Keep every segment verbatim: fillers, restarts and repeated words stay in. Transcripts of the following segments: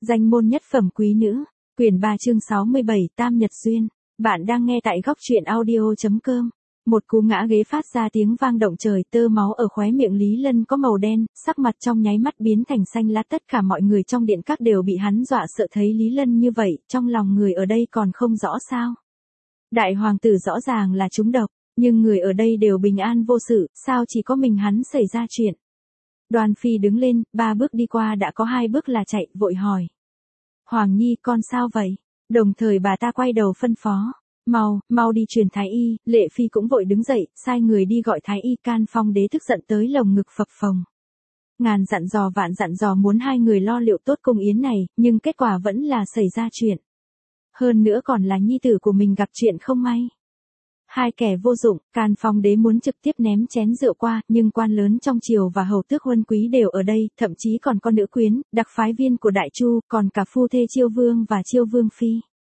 Danh môn nhất phẩm quý nữ, quyển ba chương sáu mươi bảy Tam Nhật Duyên. Bạn đang nghe tại góc truyện audio.com. Một cú ngã ghế phát ra tiếng vang động trời, tơ máu ở khóe miệng Lý Lân có màu đen, sắc mặt trong nháy mắt biến thành xanh lá. Tất cả mọi người trong điện các đều bị hắn dọa sợ, thấy Lý Lân như vậy, trong lòng người ở đây còn không rõ sao. Đại hoàng tử rõ ràng là trúng độc, nhưng người ở đây đều bình an vô sự, sao chỉ có mình hắn xảy ra chuyện. Đoan Phi đứng lên, ba bước đi qua đã có hai bước là chạy, vội hỏi. Hoàng Nhi, con sao vậy? Đồng thời bà ta quay đầu phân phó. Mau, mau đi truyền thái y. Lệ Phi cũng vội đứng dậy, sai người đi gọi thái y. Can Phong đế tức giận tới lồng ngực phập phồng. Ngàn dặn dò vạn dặn dò muốn hai người lo liệu tốt cung yến này, nhưng kết quả vẫn là xảy ra chuyện. Hơn nữa còn là nhi tử của mình gặp chuyện không may. Hai kẻ vô dụng, Can Phong đế muốn trực tiếp ném chén rượu qua, nhưng quan lớn trong triều và hầu tước huân quý đều ở đây, thậm chí còn có nữ quyến, đặc phái viên của Đại Chu, còn cả phu thê Chiêu Vương và Chiêu Vương Phi.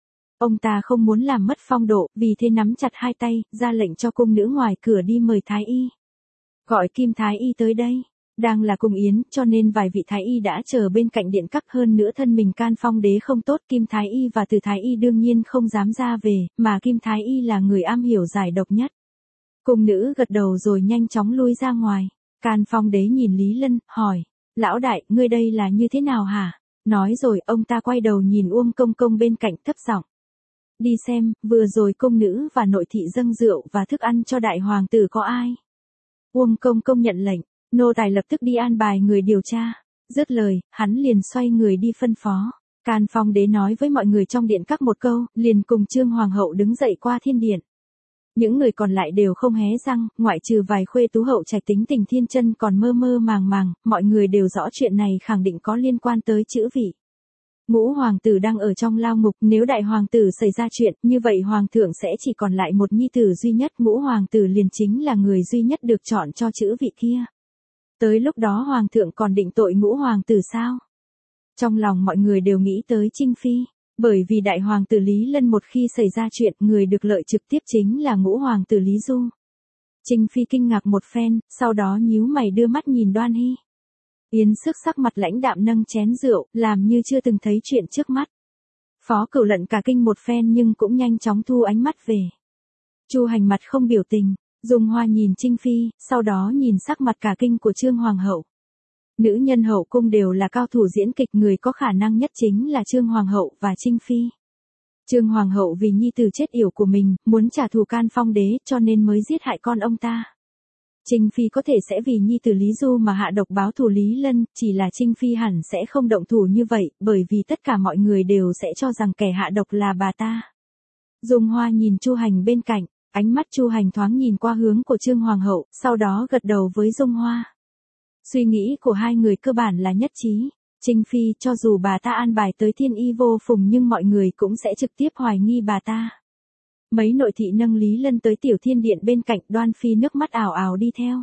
Ông ta không muốn làm mất phong độ, vì thế nắm chặt hai tay, ra lệnh cho cung nữ ngoài cửa đi mời thái y. Gọi Kim thái y tới đây. Đang là cung yến, cho nên vài vị thái y đã chờ bên cạnh điện các. Hơn nữa thân mình Can Phong đế không tốt, Kim thái y và Từ thái y đương nhiên không dám ra về, mà Kim thái y là người am hiểu giải độc nhất. Cung nữ gật đầu rồi nhanh chóng lui ra ngoài. Can Phong đế nhìn Lý Lân, hỏi, lão đại, ngươi đây là như thế nào hả? Nói rồi, ông ta quay đầu nhìn Uông Công Công bên cạnh thấp giọng. Đi xem, vừa rồi cung nữ và nội thị dâng rượu và thức ăn cho đại hoàng tử có ai? Uông Công Công nhận lệnh. Nô tài lập tức đi an bài người điều tra. Dứt lời, hắn liền xoay người đi phân phó. Can Phong đế nói với mọi người trong điện các một câu, liền cùng Trương Hoàng hậu đứng dậy qua thiên điện. Những người còn lại đều không hé răng, ngoại trừ vài khuê tú hậu trạch tính tình thiên chân còn mơ mơ màng màng, mọi người đều rõ chuyện này khẳng định có liên quan tới chữ vị. Ngũ hoàng tử đang ở trong lao ngục, nếu đại hoàng tử xảy ra chuyện, như vậy hoàng thượng sẽ chỉ còn lại một nhi tử duy nhất, ngũ hoàng tử liền chính là người duy nhất được chọn cho chữ vị kia. Tới lúc đó hoàng thượng còn định tội ngũ hoàng tử sao? Trong lòng mọi người đều nghĩ tới Trinh Phi, bởi vì đại hoàng tử Lý Lân một khi xảy ra chuyện, người được lợi trực tiếp chính là ngũ hoàng tử Lý Du. Trinh Phi kinh ngạc một phen, sau đó nhíu mày đưa mắt nhìn Đoan Hy. Yến Sức sắc mặt lãnh đạm nâng chén rượu, làm như chưa từng thấy chuyện trước mắt. Phó Cửu Lận cả kinh một phen nhưng cũng nhanh chóng thu ánh mắt về. Chu Hành mặt không biểu tình. Dung Hoa nhìn Trinh Phi, sau đó nhìn sắc mặt cả kinh của Trương Hoàng hậu. Nữ nhân hậu cung đều là cao thủ diễn kịch, người có khả năng nhất chính là Trương Hoàng hậu và Trinh Phi. Trương Hoàng hậu vì nhi tử chết yểu của mình, muốn trả thù Can Phong đế cho nên mới giết hại con ông ta. Trinh Phi có thể sẽ vì nhi tử Lý Du mà hạ độc báo thù Lý Lân, chỉ là Trinh Phi hẳn sẽ không động thủ như vậy, bởi vì tất cả mọi người đều sẽ cho rằng kẻ hạ độc là bà ta. Dung Hoa nhìn Chu Hành bên cạnh. Ánh mắt Chu Hành thoáng nhìn qua hướng của Trương Hoàng hậu, sau đó gật đầu với Dung Hoa. Suy nghĩ của hai người cơ bản là nhất trí. Trinh Phi cho dù bà ta an bài tới thiên y vô phùng nhưng mọi người cũng sẽ trực tiếp hoài nghi bà ta. Mấy nội thị nâng Lý Lân tới tiểu thiên điện bên cạnh, Đoan Phi nước mắt ào ào đi theo.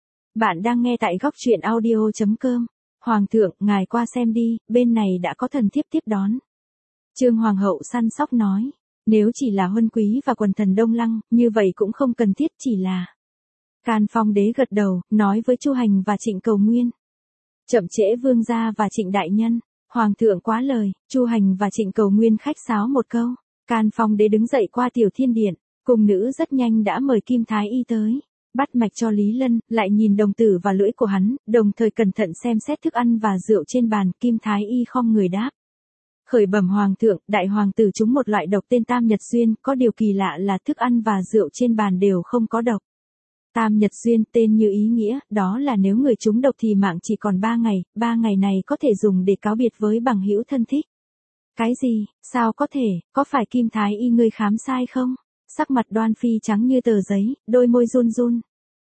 Bạn đang nghe tại góc truyện audio.com. Hoàng thượng, ngài qua xem đi, bên này đã có thần thiếp tiếp đón. Trương Hoàng hậu săn sóc nói. Nếu chỉ là huân quý và quần thần Đông Lăng, như vậy cũng không cần thiết, chỉ là. Can Phong đế gật đầu, nói với Chu Hành và Trịnh Cầu Nguyên. Chậm trễ vương gia và Trịnh đại nhân. Hoàng thượng quá lời. Chu Hành và Trịnh Cầu Nguyên khách sáo một câu. Can Phong đế đứng dậy qua tiểu thiên điện. Cung nữ rất nhanh đã mời Kim thái y tới. Bắt mạch cho Lý Lân, lại nhìn đồng tử và lưỡi của hắn, đồng thời cẩn thận xem xét thức ăn và rượu trên bàn. Kim thái y khom người đáp. Khởi bẩm hoàng thượng, đại hoàng tử trúng một loại độc tên Tam Nhật Duyên, có điều kỳ lạ là thức ăn và rượu trên bàn đều không có độc. Tam Nhật Duyên tên như ý nghĩa, đó là nếu người trúng độc thì mạng chỉ còn ba ngày, ba ngày này có thể dùng để cáo biệt với bằng hữu thân thích. Cái gì, sao có thể, có phải Kim thái y ngươi khám sai không? Sắc mặt Đoan Phi trắng như tờ giấy, đôi môi run run.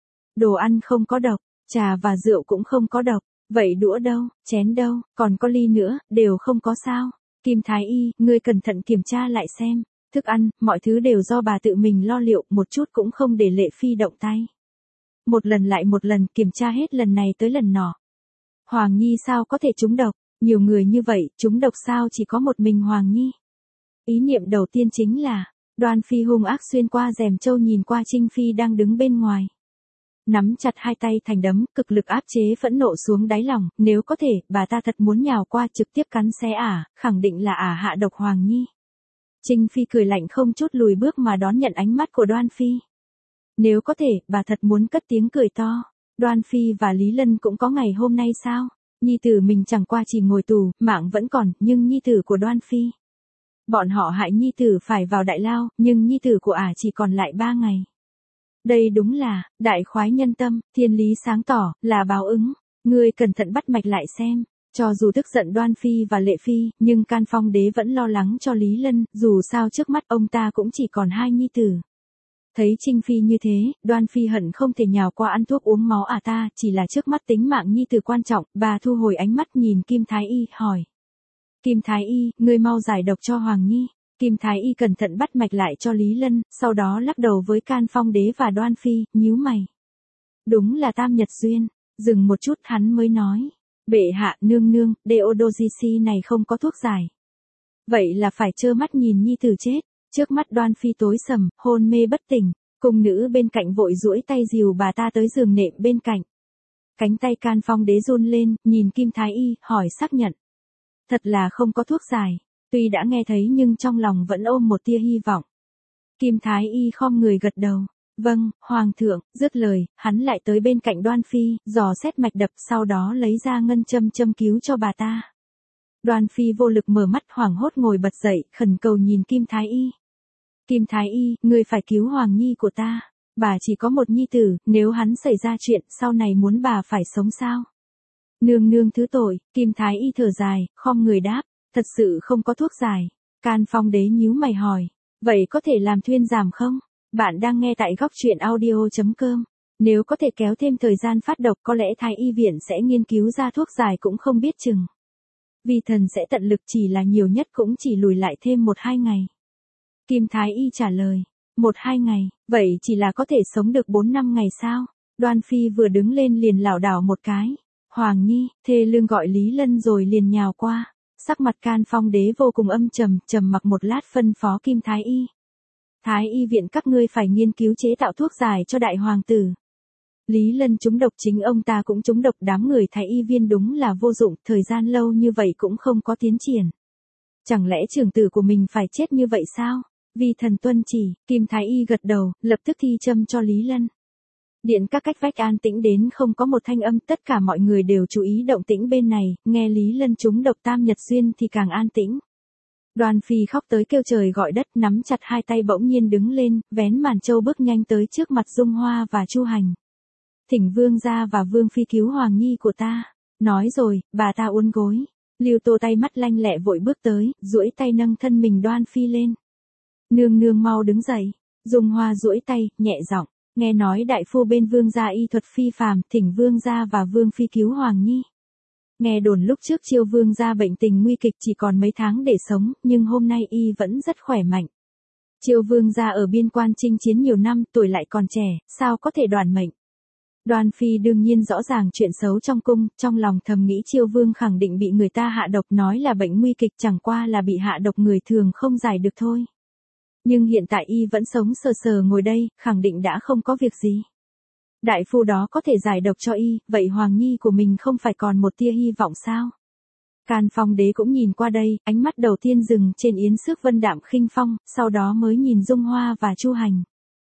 Đồ ăn không có độc, trà và rượu cũng không có độc, vậy đũa đâu, chén đâu, còn có ly nữa, đều không có sao? Kim thái y, ngươi cẩn thận kiểm tra lại xem, thức ăn, mọi thứ đều do bà tự mình lo liệu, một chút cũng không để Lệ Phi động tay. Một lần lại một lần, kiểm tra hết lần này tới lần nọ. Hoàng Nhi sao có thể trúng độc, nhiều người như vậy, trúng độc sao chỉ có một mình Hoàng Nhi. Ý niệm đầu tiên chính là, Đoan Phi hung ác xuyên qua rèm châu nhìn qua Trinh Phi đang đứng bên ngoài. nắm chặt hai tay thành đấm, cực lực áp chế phẫn nộ xuống đáy lòng, nếu có thể, bà ta thật muốn nhào qua trực tiếp cắn xé ả, khẳng định là ả hạ độc Hoàng Nhi. Trinh Phi cười lạnh không chút lùi bước mà đón nhận ánh mắt của Đoan Phi. Nếu có thể, bà thật muốn cất tiếng cười to. Đoan Phi và Lý Lân cũng có ngày hôm nay sao? Nhi tử mình chẳng qua chỉ ngồi tù, mạng vẫn còn, nhưng nhi tử của Đoan Phi. Bọn họ hại nhi tử phải vào đại lao, nhưng nhi tử của ả chỉ còn lại ba ngày. Đây đúng là, đại khoái nhân tâm, thiên lý sáng tỏ, là báo ứng. Ngươi cẩn thận bắt mạch lại xem. Cho dù tức giận Đoan Phi và Lệ Phi, nhưng Can Phong Đế vẫn lo lắng cho Lý Lân, dù sao trước mắt ông ta cũng chỉ còn hai nhi tử. Thấy Trinh Phi như thế, Đoan Phi hận không thể nhào qua ăn thuốc uống máu à ta, chỉ là trước mắt tính mạng nhi tử quan trọng, bà thu hồi ánh mắt nhìn Kim Thái Y, hỏi. Kim Thái Y, ngươi mau giải độc cho Hoàng Nhi. Kim Thái Y cẩn thận bắt mạch lại cho Lý Lân, sau đó lắc đầu với Can Phong Đế và Đoan Phi, nhíu mày. Đúng là tam nhật duyên, dừng một chút hắn mới nói. Bệ hạ, nương nương, Deodozici này không có thuốc giải. Vậy là phải trơ mắt nhìn nhi tử chết. Trước mắt Đoan Phi tối sầm, hôn mê bất tỉnh, cung nữ bên cạnh vội duỗi tay dìu bà ta tới giường nệm bên cạnh. Cánh tay Can Phong Đế run lên, nhìn Kim Thái Y, hỏi xác nhận. Thật là không có thuốc giải, tuy đã nghe thấy nhưng trong lòng vẫn ôm một tia hy vọng. Kim Thái Y khom người gật đầu. Vâng, Hoàng thượng, dứt lời, hắn lại tới bên cạnh Đoan Phi, dò xét mạch đập, sau đó lấy ra ngân châm châm cứu cho bà ta. Đoan Phi vô lực mở mắt hoảng hốt ngồi bật dậy, khẩn cầu nhìn Kim Thái Y. Kim Thái Y, ngươi phải cứu Hoàng Nhi của ta. Bà chỉ có một nhi tử, nếu hắn xảy ra chuyện, sau này muốn bà phải sống sao? Nương nương thứ tội, Kim Thái Y thở dài, khom người đáp, thật sự không có thuốc giải. Can Phong Đế nhíu mày hỏi, vậy có thể làm thuyên giảm không? Bạn đang nghe tại góc truyện audio chấm com. Nếu có thể kéo thêm thời gian phát độc có lẽ Thái Y viện sẽ nghiên cứu ra thuốc giải cũng không biết chừng. Vi thần sẽ tận lực, chỉ là nhiều nhất cũng chỉ lùi lại thêm một hai ngày. Kim Thái Y trả lời, một hai ngày, vậy chỉ là có thể sống được bốn năm ngày sao? Đoan Phi vừa đứng lên liền lảo đảo một cái. Hoàng Nhi, thê lương gọi Lý Lân rồi liền nhào qua. Sắc mặt Can Phong Đế vô cùng âm trầm, trầm mặc một lát phân phó Kim Thái Y. Thái Y viện các ngươi phải nghiên cứu chế tạo thuốc giải cho đại hoàng tử. Lý Lân trúng độc, chính ông ta cũng trúng độc, đám người Thái Y viên đúng là vô dụng, thời gian lâu như vậy cũng không có tiến triển. Chẳng lẽ trưởng tử của mình phải chết như vậy sao? Vi thần tuân chỉ, Kim Thái Y gật đầu, lập tức thi châm cho Lý Lân. Điện các cách vách an tĩnh đến không có một thanh âm, tất cả mọi người đều chú ý động tĩnh bên này, nghe Lý Lân trúng độc tam nhật xuyên thì càng an tĩnh. Đoan Phi khóc tới kêu trời gọi đất, nắm chặt hai tay bỗng nhiên đứng lên, vén màn châu bước nhanh tới trước mặt Dung Hoa và Chu Hành. Thỉnh vương gia và vương phi cứu Hoàng Nhi của ta. Nói rồi, bà ta uốn gối. Lưu Tô tay mắt lanh lẹ vội bước tới, duỗi tay nâng thân mình Đoan Phi lên. Nương nương mau đứng dậy. Dung Hoa duỗi tay, nhẹ giọng, nghe nói đại phu bên vương gia y thuật phi phàm, thỉnh vương gia và vương phi cứu Hoàng Nhi. Nghe đồn lúc trước Chiêu vương gia bệnh tình nguy kịch, chỉ còn mấy tháng để sống, nhưng hôm nay y vẫn rất khỏe mạnh. Chiêu vương gia ở biên quan chinh chiến nhiều năm, tuổi lại còn trẻ, sao có thể đoản mệnh. Đoan Phi đương nhiên rõ ràng chuyện xấu trong cung, trong lòng thầm nghĩ Chiêu vương khẳng định bị người ta hạ độc, nói là bệnh nguy kịch, chẳng qua là bị hạ độc người thường không giải được thôi. Nhưng hiện tại y vẫn sống sờ sờ ngồi đây, khẳng định đã không có việc gì. Đại phu đó có thể giải độc cho y, vậy Hoàng Nhi của mình không phải còn một tia hy vọng sao? Can Phong Đế cũng nhìn qua đây, ánh mắt đầu tiên dừng trên Yến Xước Vân đạm khinh phong, sau đó mới nhìn Dung Hoa và Chu Hành.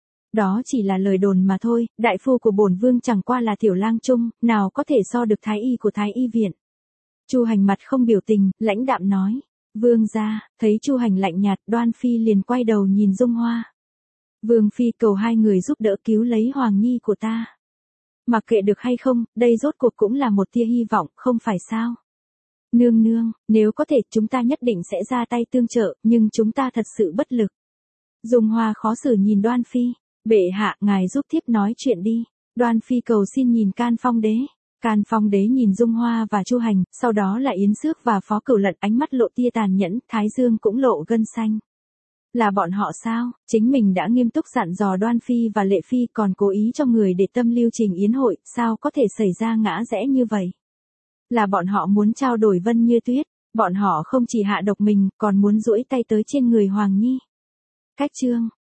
Đó chỉ là lời đồn mà thôi, đại phu của bổn vương chẳng qua là tiểu lang trung, nào có thể so được thái y của Thái Y viện. Chu Hành mặt không biểu tình, lãnh đạm nói. Vương gia, thấy Chu Hành lạnh nhạt, Đoan Phi liền quay đầu nhìn Dung Hoa. Vương phi cầu hai người giúp đỡ cứu lấy Hoàng Nhi của ta. Mặc kệ được hay không, đây rốt cuộc cũng là một tia hy vọng, không phải sao? Nương nương, nếu có thể chúng ta nhất định sẽ ra tay tương trợ, nhưng chúng ta thật sự bất lực. Dung Hoa khó xử nhìn Đoan Phi. Bệ hạ, ngài giúp thiếp nói chuyện đi. Đoan Phi cầu xin nhìn Can Phong Đế. Can Phong Đế nhìn Dung Hoa và Chu Hành, sau đó là Yến Xước và Phó Cửu Lận, ánh mắt lộ tia tàn nhẫn, thái dương cũng lộ gân xanh. Là bọn họ sao? Chính mình đã nghiêm túc dặn dò Đoan Phi và Lệ Phi, còn cố ý cho người để tâm lưu trình yến hội, sao có thể xảy ra ngã rẽ như vậy? Là bọn họ muốn trao đổi Vân Như Tuyết, bọn họ không chỉ hạ độc mình, còn muốn duỗi tay tới trên người Hoàng Nhi. Cách chương